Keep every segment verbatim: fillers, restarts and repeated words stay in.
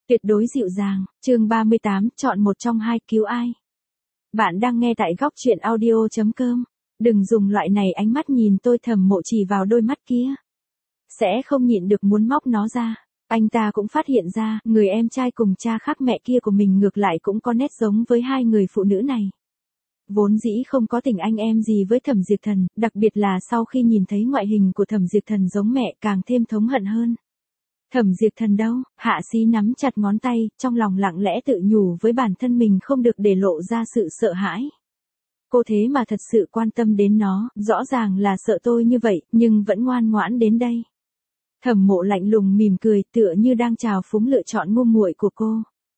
Tuyệt đối dịu dàng, chương ba mươi tám, chọn một trong hai, cứu ai. Bạn đang nghe tại góc truyện audio chấm com. Đừng dùng loại này ánh mắt nhìn tôi, Thẩm Mộ chỉ vào đôi mắt kia. Sẽ không nhịn được muốn móc nó ra. Anh ta cũng phát hiện ra, người em trai cùng cha khác mẹ kia của mình ngược lại cũng có nét giống với hai người phụ nữ này. Vốn dĩ không có tình anh em gì với Thẩm Diệp Thần, đặc biệt là sau khi nhìn thấy ngoại hình của Thẩm Diệp Thần giống mẹ càng thêm thống hận hơn. Thẩm Diệp Thần đâu? Hạ Sĩ nắm chặt ngón tay, trong lòng lặng lẽ tự nhủ với bản thân mình không được để lộ ra sự sợ hãi. Cô thế mà thật sự quan tâm đến nó, rõ ràng là sợ tôi như vậy, nhưng vẫn ngoan ngoãn đến đây. Thẩm Mộ lạnh lùng mỉm cười, tựa như đang chào phúng lựa chọn ngu muội của cô.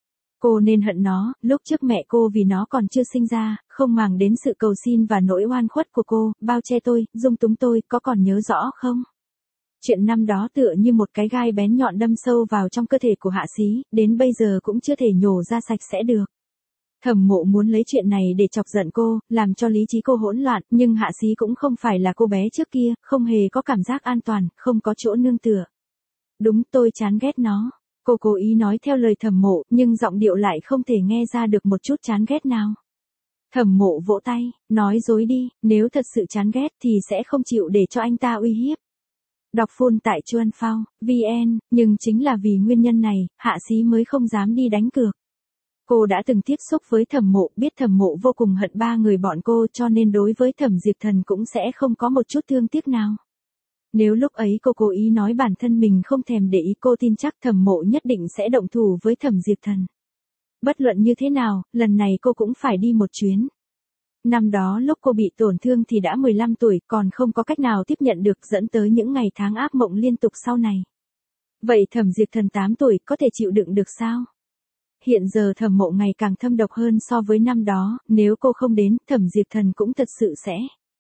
Cô nên hận nó, lúc trước mẹ cô vì nó còn chưa sinh ra, không màng đến sự cầu xin và nỗi oan khuất của cô, bao che tôi, dung túng tôi, có còn nhớ rõ không? Chuyện năm đó tựa như một cái gai bén nhọn đâm sâu vào trong cơ thể của Hạ Sĩ, đến bây giờ cũng chưa thể nhổ ra sạch sẽ được. Thẩm Mộ muốn lấy chuyện này để chọc giận cô, làm cho lý trí cô hỗn loạn, nhưng Hạ Sĩ cũng không phải là cô bé trước kia, không hề có cảm giác an toàn, không có chỗ nương tựa. Đúng, tôi chán ghét nó. Cô cố ý nói theo lời Thẩm Mộ, nhưng giọng điệu lại không thể nghe ra được một chút chán ghét nào. Thẩm Mộ vỗ tay, nói dối đi, nếu thật sự chán ghét thì sẽ không chịu để cho anh ta uy hiếp. Đọc full tại chuan phao chấm vn, nhưng chính là vì nguyên nhân này, Hạ Sĩ mới không dám đi đánh cược. Cô đã từng tiếp xúc với Thẩm Mộ, biết Thẩm Mộ vô cùng hận ba người bọn cô, cho nên đối với Thẩm Diệp Thần cũng sẽ không có một chút thương tiếc nào. Nếu lúc ấy cô cố ý nói bản thân mình không thèm để ý, cô tin chắc Thẩm Mộ nhất định sẽ động thủ với Thẩm Diệp Thần. Bất luận như thế nào, lần này cô cũng phải đi một chuyến. Năm đó lúc cô bị tổn thương thì đã mười lăm tuổi, còn không có cách nào tiếp nhận được, dẫn tới những ngày tháng ác mộng liên tục sau này. Vậy Thẩm Diệp Thần tám tuổi có thể chịu đựng được sao? Hiện giờ Thẩm Mộ ngày càng thâm độc hơn so với năm đó, nếu cô không đến, Thẩm Diệp Thần cũng thật sự sẽ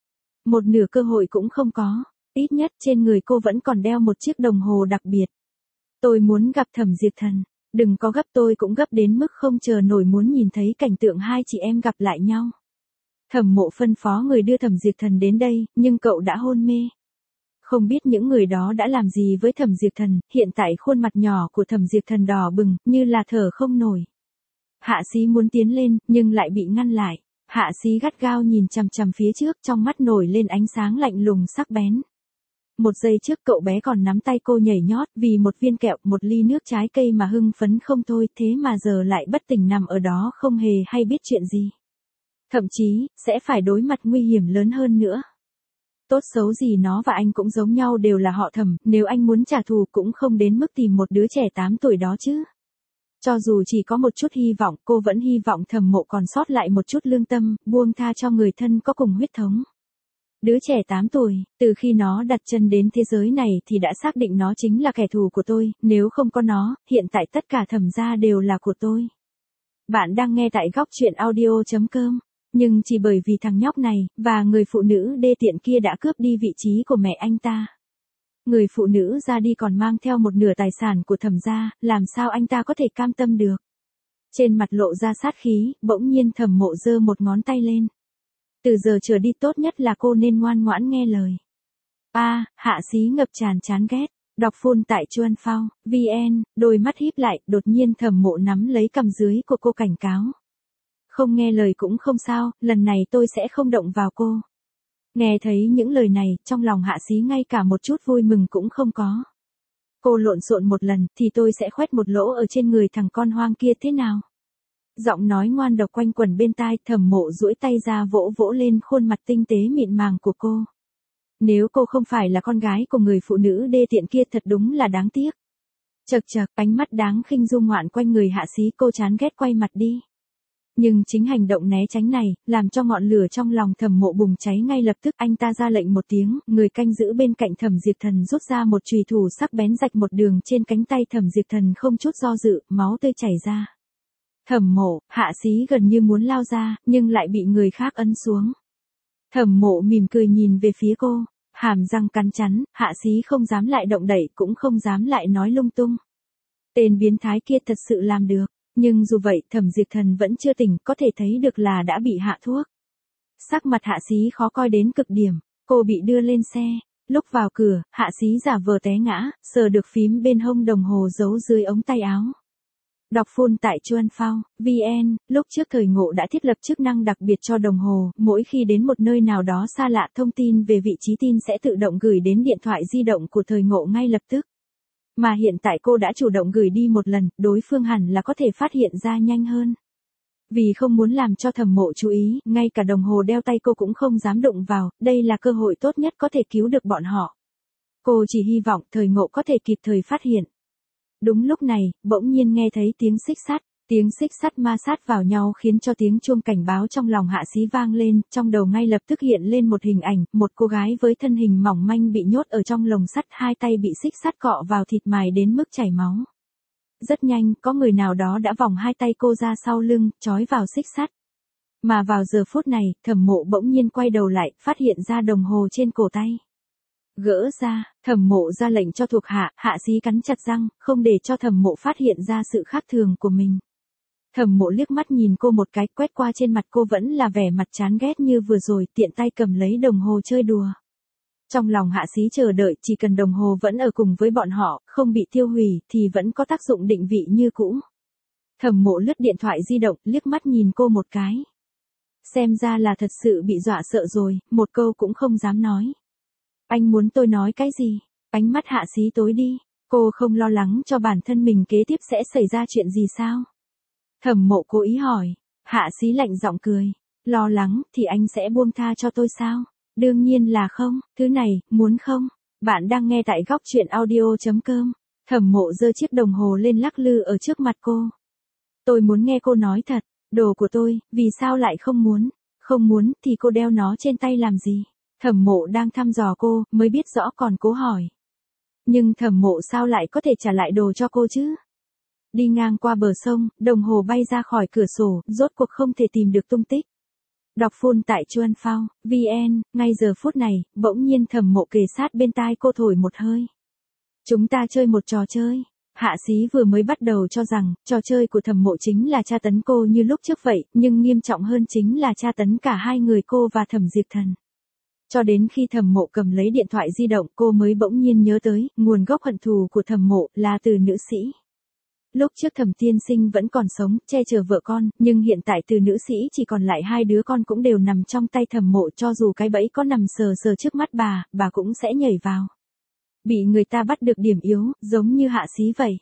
một nửa cơ hội cũng không có. Ít nhất trên người cô vẫn còn đeo một chiếc đồng hồ đặc biệt. Tôi muốn gặp Thẩm Diệp Thần. Đừng có gấp, tôi cũng gấp đến mức không chờ nổi muốn nhìn thấy cảnh tượng hai chị em gặp lại nhau. Thẩm Mộ phân phó người đưa Thẩm Diệp Thần đến đây, nhưng cậu đã hôn mê. Không biết những người đó đã làm gì với Thẩm Diệp Thần, hiện tại khuôn mặt nhỏ của Thẩm Diệp Thần đỏ bừng, như là thở không nổi. Hạ Sĩ muốn tiến lên, nhưng lại bị ngăn lại. Hạ Sĩ gắt gao nhìn chằm chằm phía trước, trong mắt nổi lên ánh sáng lạnh lùng sắc bén. Một giây trước cậu bé còn nắm tay cô nhảy nhót vì một viên kẹo, một ly nước trái cây mà hưng phấn không thôi, thế mà giờ lại bất tỉnh nằm ở đó không hề hay biết chuyện gì. Thậm chí, sẽ phải đối mặt nguy hiểm lớn hơn nữa. Tốt xấu gì nó và anh cũng giống nhau, đều là họ Thẩm, nếu anh muốn trả thù cũng không đến mức tìm một đứa trẻ tám tuổi đó chứ. Cho dù chỉ có một chút hy vọng, cô vẫn hy vọng Thẩm Mộ còn sót lại một chút lương tâm, buông tha cho người thân có cùng huyết thống. Đứa trẻ tám tuổi, từ khi nó đặt chân đến thế giới này thì đã xác định nó chính là kẻ thù của tôi, nếu không có nó, hiện tại tất cả Thẩm gia đều là của tôi. Bạn đang nghe tại góc truyện audio chấm com. Nhưng chỉ bởi vì thằng nhóc này, và người phụ nữ đê tiện kia đã cướp đi vị trí của mẹ anh ta. Người phụ nữ ra đi còn mang theo một nửa tài sản của Thẩm gia, làm sao anh ta có thể cam tâm được. Trên mặt lộ ra sát khí, bỗng nhiên Thẩm Mộ giơ một ngón tay lên. Từ giờ trở đi tốt nhất là cô nên ngoan ngoãn nghe lời. A, à, Hạ Sĩ ngập tràn chán ghét. Đọc full tại chuan phao chấm vn, đôi mắt híp lại, đột nhiên Thẩm Mộ nắm lấy cằm dưới của cô cảnh cáo. Không nghe lời cũng không sao, lần này tôi sẽ không động vào cô. Nghe thấy những lời này, trong lòng Hạ Sĩ ngay cả một chút vui mừng cũng không có. Cô lộn xộn một lần, thì tôi sẽ khoét một lỗ ở trên người thằng con hoang kia thế nào? Giọng nói ngoan độc quanh quẩn bên tai, Thẩm Mộ duỗi tay ra vỗ vỗ lên khuôn mặt tinh tế mịn màng của cô. Nếu cô không phải là con gái của người phụ nữ đê tiện kia thật đúng là đáng tiếc. Chật chật, ánh mắt đáng khinh du ngoạn quanh người Hạ Sĩ, cô chán ghét quay mặt đi. Nhưng chính hành động né tránh này, làm cho ngọn lửa trong lòng Thẩm Mộ bùng cháy ngay lập tức. Anh ta ra lệnh một tiếng, người canh giữ bên cạnh Thẩm Diệp Thần rút ra một chùy thủ sắc bén rạch một đường trên cánh tay Thẩm Diệp Thần, không chút do dự, máu tươi chảy ra. Thẩm Mộ, Hạ Sĩ gần như muốn lao ra, nhưng lại bị người khác ấn xuống. Thẩm Mộ mỉm cười nhìn về phía cô, hàm răng cắn chắn, Hạ Sĩ không dám lại động đậy, cũng không dám lại nói lung tung. Tên biến thái kia thật sự làm được. Nhưng dù vậy, Thẩm Diệp Thần vẫn chưa tỉnh, có thể thấy được là đã bị hạ thuốc. Sắc mặt Hạ Sĩ khó coi đến cực điểm, cô bị đưa lên xe. Lúc vào cửa, Hạ Sĩ giả vờ té ngã, sờ được phím bên hông đồng hồ giấu dưới ống tay áo. Đọc full tại chuan phao chấm vn, lúc trước Thời Ngộ đã thiết lập chức năng đặc biệt cho đồng hồ, mỗi khi đến một nơi nào đó xa lạ thông tin về vị trí tin sẽ tự động gửi đến điện thoại di động của Thời Ngộ ngay lập tức. Mà hiện tại cô đã chủ động gửi đi một lần, đối phương hẳn là có thể phát hiện ra nhanh hơn. Vì không muốn làm cho Thẩm Mộ chú ý, ngay cả đồng hồ đeo tay cô cũng không dám đụng vào, đây là cơ hội tốt nhất có thể cứu được bọn họ. Cô chỉ hy vọng Thời Ngộ có thể kịp thời phát hiện. Đúng lúc này, bỗng nhiên nghe thấy tiếng xích sắt, tiếng xích sắt ma sát vào nhau khiến cho tiếng chuông cảnh báo trong lòng Hạ Xí vang lên, trong đầu ngay lập tức hiện lên một hình ảnh, một cô gái với thân hình mỏng manh bị nhốt ở trong lồng sắt, hai tay bị xích sắt cọ vào thịt mài đến mức chảy máu. Rất nhanh, có người nào đó đã vòng hai tay cô ra sau lưng, trói vào xích sắt. Mà vào giờ phút này, Thẩm Mộ bỗng nhiên quay đầu lại, phát hiện ra đồng hồ trên cổ tay. Gỡ ra, Thẩm Mộ ra lệnh cho thuộc hạ, Hạ Xí cắn chặt răng, không để cho Thẩm Mộ phát hiện ra sự khác thường của mình. Thẩm Mộ liếc mắt nhìn cô một cái, quét qua trên mặt cô vẫn là vẻ mặt chán ghét như vừa rồi, tiện tay cầm lấy đồng hồ chơi đùa. Trong lòng Hạ Xí chờ đợi, chỉ cần đồng hồ vẫn ở cùng với bọn họ, không bị tiêu hủy, thì vẫn có tác dụng định vị như cũ. Thẩm Mộ lướt điện thoại di động, liếc mắt nhìn cô một cái. Xem ra là thật sự bị dọa sợ rồi, một câu cũng không dám nói. Anh muốn tôi nói cái gì? Ánh mắt Hạ Xí tối đi, cô không lo lắng cho bản thân mình kế tiếp sẽ xảy ra chuyện gì sao? Thẩm Mộ cố ý hỏi, Hạ Xí lạnh giọng cười, lo lắng thì anh sẽ buông tha cho tôi sao? Đương nhiên là không, thứ này, muốn không? Bạn đang nghe tại góc truyện audio chấm com. Thẩm Mộ giơ chiếc đồng hồ lên lắc lư ở trước mặt cô. Tôi muốn nghe cô nói thật, đồ của tôi, vì sao lại không muốn? Không muốn thì cô đeo nó trên tay làm gì? Thẩm Mộ đang thăm dò cô, mới biết rõ còn cố hỏi. Nhưng Thẩm Mộ sao lại có thể trả lại đồ cho cô chứ? Đi ngang qua bờ sông, đồng hồ bay ra khỏi cửa sổ, rốt cuộc không thể tìm được tung tích. Đọc full tại chuan phao chấm vn, ngay giờ phút này, bỗng nhiên Thẩm Mộ kề sát bên tai cô thổi một hơi. Chúng ta chơi một trò chơi. Hạ Xí vừa mới bắt đầu cho rằng, trò chơi của Thẩm Mộ chính là tra tấn cô như lúc trước vậy, nhưng nghiêm trọng hơn chính là tra tấn cả hai người cô và Thẩm Diệp Thần. Cho đến khi Thẩm Mộ cầm lấy điện thoại di động, cô mới bỗng nhiên nhớ tới, nguồn gốc hận thù của Thẩm Mộ là từ nữ sĩ. Lúc trước Thẩm Tiên Sinh vẫn còn sống, che chở vợ con, nhưng hiện tại từ nữ sĩ chỉ còn lại hai đứa con cũng đều nằm trong tay Thẩm Mộ, cho dù cái bẫy có nằm sờ sờ trước mắt bà, bà cũng sẽ nhảy vào. Bị người ta bắt được điểm yếu, giống như Hạ Xí vậy.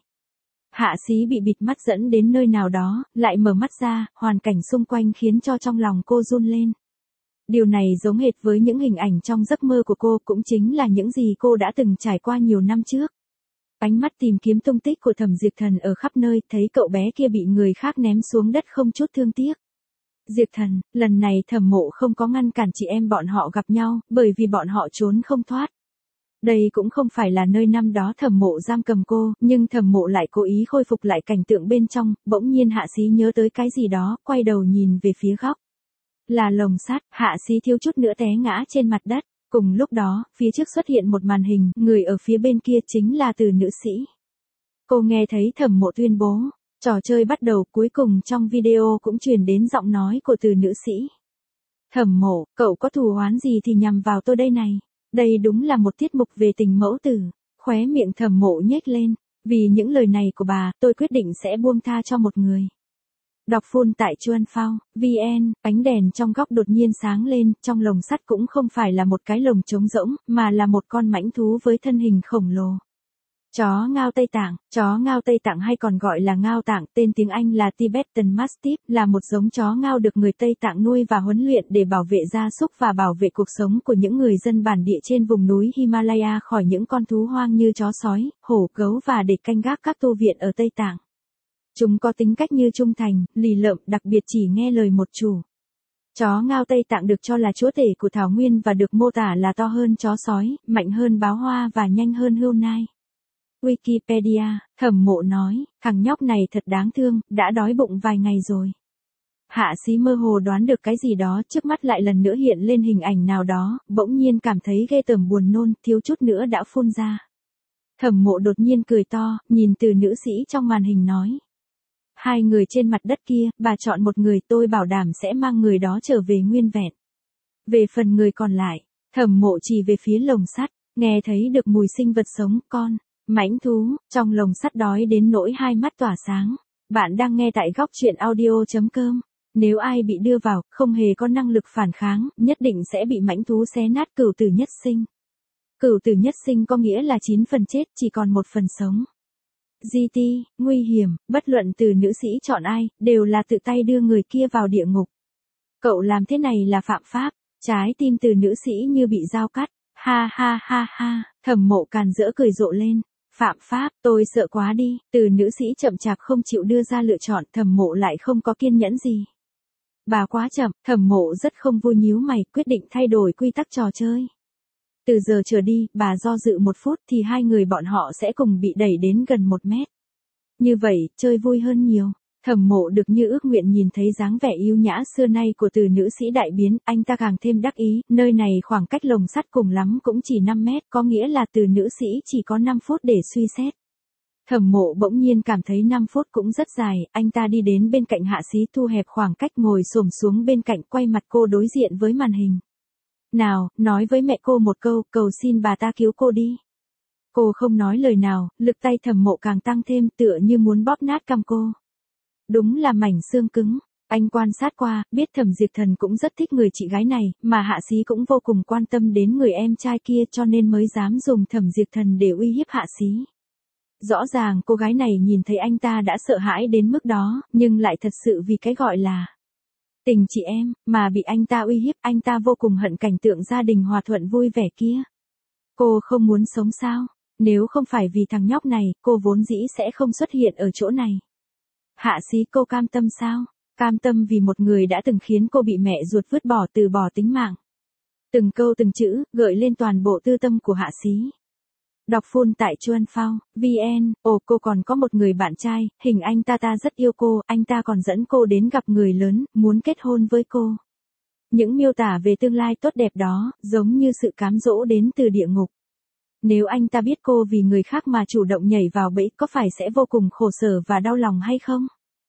Hạ Xí bị bịt mắt dẫn đến nơi nào đó, lại mở mắt ra, hoàn cảnh xung quanh khiến cho trong lòng cô run lên. Điều này giống hệt với những hình ảnh trong giấc mơ của cô, cũng chính là những gì cô đã từng trải qua nhiều năm trước. Ánh mắt tìm kiếm tung tích của Thẩm Diệp Thần ở khắp nơi, thấy cậu bé kia bị người khác ném xuống đất không chút thương tiếc. Diệp Thần, lần này Thẩm Mộ không có ngăn cản chị em bọn họ gặp nhau, bởi vì bọn họ trốn không thoát. Đây cũng không phải là nơi năm đó Thẩm Mộ giam cầm cô, nhưng Thẩm Mộ lại cố ý khôi phục lại cảnh tượng bên trong, bỗng nhiên Hạ Xí nhớ tới cái gì đó, quay đầu nhìn về phía góc. Là lồng sắt, Hạ Xí thiếu chút nữa té ngã trên mặt đất. Cùng lúc đó, phía trước xuất hiện một màn hình, người ở phía bên kia chính là từ nữ sĩ. Cô nghe thấy Thẩm Mộ tuyên bố, trò chơi bắt đầu, cuối cùng trong video cũng truyền đến giọng nói của từ nữ sĩ. Thẩm Mộ, cậu có thù oán gì thì nhằm vào tôi đây này. Đây đúng là một tiết mục về tình mẫu tử. Khóe miệng Thẩm Mộ nhếch lên, vì những lời này của bà, tôi quyết định sẽ buông tha cho một người. Đọc full tại chuan phao chấm vn, ánh đèn trong góc đột nhiên sáng lên, trong lồng sắt cũng không phải là một cái lồng trống rỗng, mà là một con mãnh thú với thân hình khổng lồ. Chó ngao Tây Tạng, chó ngao Tây Tạng hay còn gọi là ngao Tạng, tên tiếng Anh là Tibetan Mastiff, là một giống chó ngao được người Tây Tạng nuôi và huấn luyện để bảo vệ gia súc và bảo vệ cuộc sống của những người dân bản địa trên vùng núi Himalaya khỏi những con thú hoang như chó sói, hổ, gấu và để canh gác các tu viện ở Tây Tạng. Chúng có tính cách như trung thành, lì lợm, đặc biệt chỉ nghe lời một chủ. Chó ngao Tây Tạng được cho là chúa tể của thảo nguyên và được mô tả là to hơn chó sói, mạnh hơn báo hoa và nhanh hơn hươu nai. Wikipedia, Thẩm Mộ nói, thằng nhóc này thật đáng thương, đã đói bụng vài ngày rồi. Hạ Xí mơ hồ đoán được cái gì đó, trước mắt lại lần nữa hiện lên hình ảnh nào đó, bỗng nhiên cảm thấy ghê tởm buồn nôn, thiếu chút nữa đã phun ra. Thẩm Mộ đột nhiên cười to, nhìn từ nữ sĩ trong màn hình nói. Hai người trên mặt đất kia, bà chọn một người, tôi bảo đảm sẽ mang người đó trở về nguyên vẹn. Về phần người còn lại, Thẩm Mộ chỉ về phía lồng sắt, nghe thấy được mùi sinh vật sống, con, mãnh thú, trong lồng sắt đói đến nỗi hai mắt tỏa sáng. Bạn đang nghe tại góc chuyện audio chấm com. Nếu ai bị đưa vào, không hề có năng lực phản kháng, nhất định sẽ bị mãnh thú xé nát. Cửu tử nhất sinh. Cửu tử nhất sinh có nghĩa là chín phần chết, chỉ còn một phần sống. giê tê, nguy hiểm, bất luận từ nữ sĩ chọn ai, đều là tự tay đưa người kia vào địa ngục. Cậu làm thế này là phạm pháp. Trái tim từ nữ sĩ như bị dao cắt. Ha ha ha ha, Thẩm Mộ càn rỡ cười rộ lên. Phạm pháp, tôi sợ quá đi. Từ nữ sĩ chậm chạp không chịu đưa ra lựa chọn, Thẩm Mộ lại không có kiên nhẫn gì. Bà quá chậm, Thẩm Mộ rất không vui nhíu mày, quyết định thay đổi quy tắc trò chơi. Từ giờ trở đi, bà do dự một phút thì hai người bọn họ sẽ cùng bị đẩy đến gần một mét. Như vậy, chơi vui hơn nhiều. Thẩm Mộ được như ước nguyện nhìn thấy dáng vẻ yêu nhã xưa nay của từ nữ sĩ đại biến, anh ta càng thêm đắc ý, nơi này khoảng cách lồng sắt cùng lắm cũng chỉ năm mét, có nghĩa là từ nữ sĩ chỉ có năm phút để suy xét. Thẩm Mộ bỗng nhiên cảm thấy năm phút cũng rất dài, anh ta đi đến bên cạnh Hạ Xí thu hẹp khoảng cách ngồi xổm xuống bên cạnh quay mặt cô đối diện với màn hình. Nào, nói với mẹ cô một câu, cầu xin bà ta cứu cô đi. Cô không nói lời nào, lực tay Thẩm Mộ càng tăng thêm tựa như muốn bóp nát cằm cô. Đúng là mảnh xương cứng. Anh quan sát qua, biết Thẩm Diệt Thần cũng rất thích người chị gái này, mà Hạ Xí cũng vô cùng quan tâm đến người em trai kia cho nên mới dám dùng Thẩm Diệt Thần để uy hiếp Hạ Xí. Rõ ràng cô gái này nhìn thấy anh ta đã sợ hãi đến mức đó, nhưng lại thật sự vì cái gọi là tình chị em, mà bị anh ta uy hiếp, anh ta vô cùng hận cảnh tượng gia đình hòa thuận vui vẻ kia. Cô không muốn sống sao? Nếu không phải vì thằng nhóc này, cô vốn dĩ sẽ không xuất hiện ở chỗ này. Hạ Xí, cô cam tâm sao? Cam tâm vì một người đã từng khiến cô bị mẹ ruột vứt bỏ, từ bỏ tính mạng. Từng câu từng chữ, gợi lên toàn bộ tư tâm của Hạ Xí. Đọc full tại Chuan Phao, vn, ồ cô còn có một người bạn trai, hình anh ta ta rất yêu cô, anh ta còn dẫn cô đến gặp người lớn, muốn kết hôn với cô. Những miêu tả về tương lai tốt đẹp đó, giống như sự cám dỗ đến từ địa ngục. Nếu anh ta biết cô vì người khác mà chủ động nhảy vào bẫy, có phải sẽ vô cùng khổ sở và đau lòng hay không?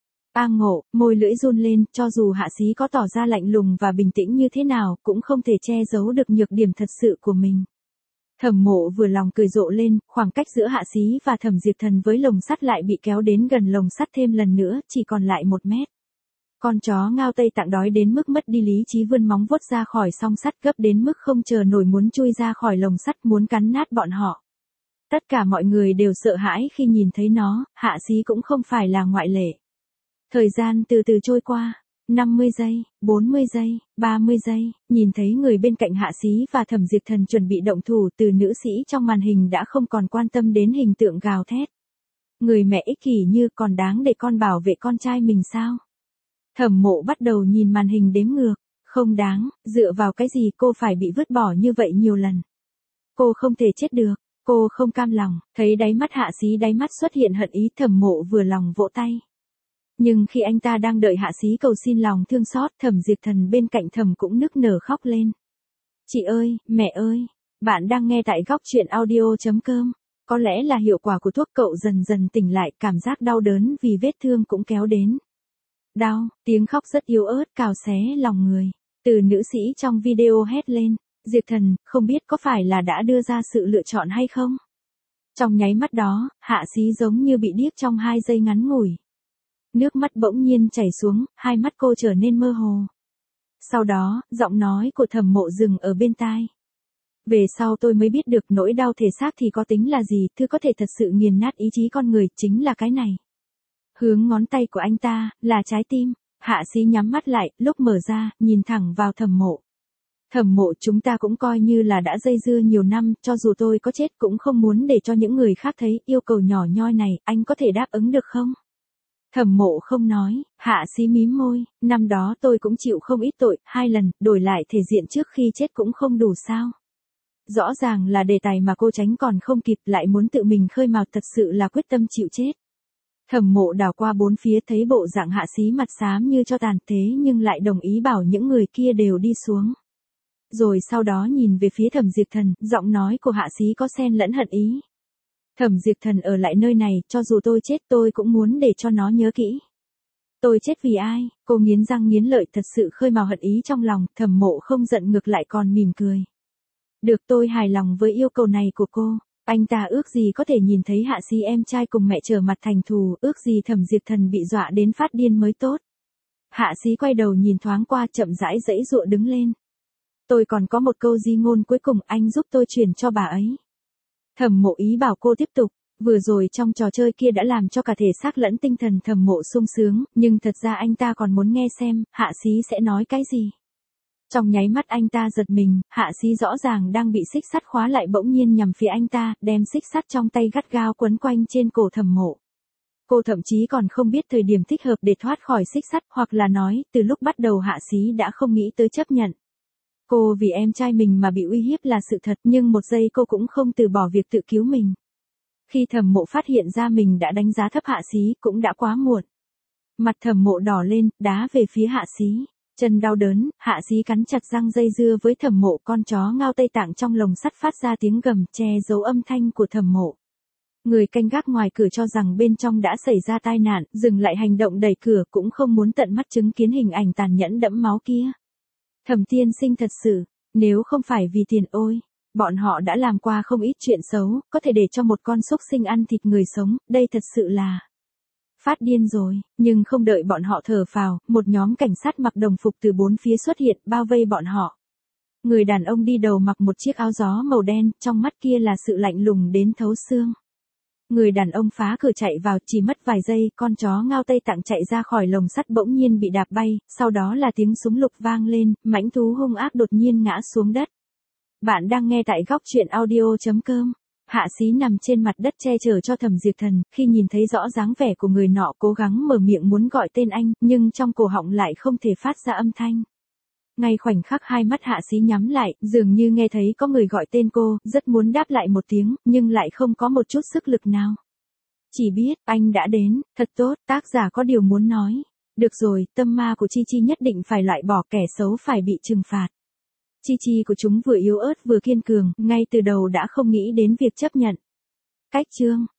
A Ngộ, môi lưỡi run lên, cho dù Hạ Xí có tỏ ra lạnh lùng và bình tĩnh như thế nào, cũng không thể che giấu được nhược điểm thật sự của mình. Thẩm Mộ vừa lòng cười rộ lên, khoảng cách giữa Hạ Xí và Thẩm Diệt Thần với lồng sắt lại bị kéo đến gần lồng sắt thêm lần nữa, chỉ còn lại một mét. Con chó ngao Tây Tạng đói đến mức mất đi lý trí vươn móng vuốt ra khỏi song sắt, gấp đến mức không chờ nổi muốn chui ra khỏi lồng sắt, muốn cắn nát bọn họ. Tất cả mọi người đều sợ hãi khi nhìn thấy nó, Hạ Xí cũng không phải là ngoại lệ. Thời gian từ từ trôi qua. năm mươi giây, bốn mươi giây, ba mươi giây, nhìn thấy người bên cạnh Hạ Xí và Thẩm Diệt Thần chuẩn bị động thủ, từ nữ sĩ trong màn hình đã không còn quan tâm đến hình tượng gào thét. Người mẹ ích kỷ như còn đáng để con bảo vệ con trai mình sao? Thẩm Mộ bắt đầu nhìn màn hình đếm ngược, không đáng, dựa vào cái gì cô phải bị vứt bỏ như vậy nhiều lần. Cô không thể chết được, cô không cam lòng, thấy đáy mắt Hạ Xí đáy mắt xuất hiện hận ý, Thẩm Mộ vừa lòng vỗ tay. Nhưng khi anh ta đang đợi Hạ Xí cầu xin lòng thương xót, Thẩm Diệt Thần bên cạnh Thẩm cũng nức nở khóc lên. Chị ơi, mẹ ơi, bạn đang nghe tại góc chuyện audio chấm com. Có lẽ là hiệu quả của thuốc, cậu dần dần tỉnh lại, cảm giác đau đớn vì vết thương cũng kéo đến. Đau, tiếng khóc rất yếu ớt cào xé lòng người. Từ nữ sĩ trong video hét lên, Diệt Thần, không biết có phải là đã đưa ra sự lựa chọn hay không? Trong nháy mắt đó, Hạ Xí giống như bị điếc trong hai giây ngắn ngủi. Nước mắt bỗng nhiên chảy xuống, hai mắt cô trở nên mơ hồ. Sau đó, giọng nói của Thẩm Mộ dừng ở bên tai. Về sau tôi mới biết được nỗi đau thể xác thì có tính là gì, thứ có thể thật sự nghiền nát ý chí con người, chính là cái này. Hướng ngón tay của anh ta, là trái tim. Hạ Xí nhắm mắt lại, lúc mở ra, nhìn thẳng vào Thẩm Mộ. Thẩm Mộ, chúng ta cũng coi như là đã dây dưa nhiều năm, cho dù tôi có chết cũng không muốn để cho những người khác thấy, yêu cầu nhỏ nhoi này, anh có thể đáp ứng được không? Thẩm Mộ không nói, Hạ Xí mím môi, năm đó tôi cũng chịu không ít tội, hai lần, đổi lại thể diện trước khi chết cũng không đủ sao. Rõ ràng là đề tài mà cô tránh còn không kịp, lại muốn tự mình khơi mào, thật sự là quyết tâm chịu chết. Thẩm Mộ đảo qua bốn phía thấy bộ dạng Hạ Xí mặt xám như cho tàn, thế nhưng lại đồng ý bảo những người kia đều đi xuống. Rồi sau đó nhìn về phía Thẩm Diệt Thần, giọng nói của Hạ Xí có xen lẫn hận ý. Thẩm Diệt Thần ở lại nơi này, cho dù tôi chết tôi cũng muốn để cho nó nhớ kỹ. Tôi chết vì ai? Cô nghiến răng nghiến lợi, thật sự khơi mào hận ý trong lòng. Thẩm Mộ không giận, ngược lại còn mỉm cười. Được, tôi hài lòng với yêu cầu này của cô. Anh ta ước gì có thể nhìn thấy Hạ Xí em trai cùng mẹ trở mặt thành thù, ước gì Thẩm Diệp Thần bị dọa đến phát điên mới tốt. Hạ Xí quay đầu nhìn thoáng qua, chậm rãi giãy giụa đứng lên. Tôi còn có một câu di ngôn cuối cùng, anh giúp tôi truyền cho bà ấy. Thẩm Mộ ý bảo cô tiếp tục. Vừa rồi trong trò chơi kia đã làm cho cả thể xác lẫn tinh thần Thẩm Mộ sung sướng, nhưng thật ra anh ta còn muốn nghe xem, Hạ Xí sẽ nói cái gì. Trong nháy mắt anh ta giật mình, Hạ Xí rõ ràng đang bị xích sắt khóa lại bỗng nhiên nhằm phía anh ta, đem xích sắt trong tay gắt gao quấn quanh trên cổ Thẩm Mộ. Cô thậm chí còn không biết thời điểm thích hợp để thoát khỏi xích sắt, hoặc là nói, từ lúc bắt đầu Hạ Xí đã không nghĩ tới chấp nhận. Cô vì em trai mình mà bị uy hiếp là sự thật, nhưng một giây cô cũng không từ bỏ việc tự cứu mình. Khi Thẩm Mộ phát hiện ra mình đã đánh giá thấp Hạ Xí, cũng đã quá muộn. Mặt Thẩm Mộ đỏ lên, đá về phía Hạ Xí. Chân đau đớn, Hạ Xí cắn chặt răng dây dưa với Thẩm Mộ, con chó ngao Tây Tạng trong lồng sắt phát ra tiếng gầm, che giấu âm thanh của Thẩm Mộ. Người canh gác ngoài cửa cho rằng bên trong đã xảy ra tai nạn, dừng lại hành động đẩy cửa, cũng không muốn tận mắt chứng kiến hình ảnh tàn nhẫn đẫm máu kia. Thẩm tiên sinh thật sự, nếu không phải vì tiền ôi, bọn họ đã làm qua không ít chuyện xấu, có thể để cho một con súc sinh ăn thịt người sống, đây thật sự là phát điên rồi. Nhưng không đợi bọn họ thở phào, một nhóm cảnh sát mặc đồng phục từ bốn phía xuất hiện, bao vây bọn họ. Người đàn ông đi đầu mặc một chiếc áo gió màu đen, trong mắt kia là sự lạnh lùng đến thấu xương. Người đàn ông phá cửa chạy vào, chỉ mất vài giây, con chó ngao Tây Tạng chạy ra khỏi lồng sắt bỗng nhiên bị đạp bay, sau đó là tiếng súng lục vang lên, mãnh thú hung ác đột nhiên ngã xuống đất. Bạn đang nghe tại góc truyện audio chấm com. Hạ Xí nằm trên mặt đất che chở cho Thẩm Diệp Thần, khi nhìn thấy rõ dáng vẻ của người nọ cố gắng mở miệng muốn gọi tên anh, nhưng trong cổ họng lại không thể phát ra âm thanh. Ngay khoảnh khắc hai mắt Hạ Xí nhắm lại, dường như nghe thấy có người gọi tên cô, rất muốn đáp lại một tiếng, nhưng lại không có một chút sức lực nào. Chỉ biết, anh đã đến, thật tốt, tác giả có điều muốn nói. Được rồi, tâm ma của Chi Chi nhất định phải loại bỏ, kẻ xấu phải bị trừng phạt. Chi Chi của chúng vừa yếu ớt vừa kiên cường, ngay từ đầu đã không nghĩ đến việc chấp nhận. Cách chương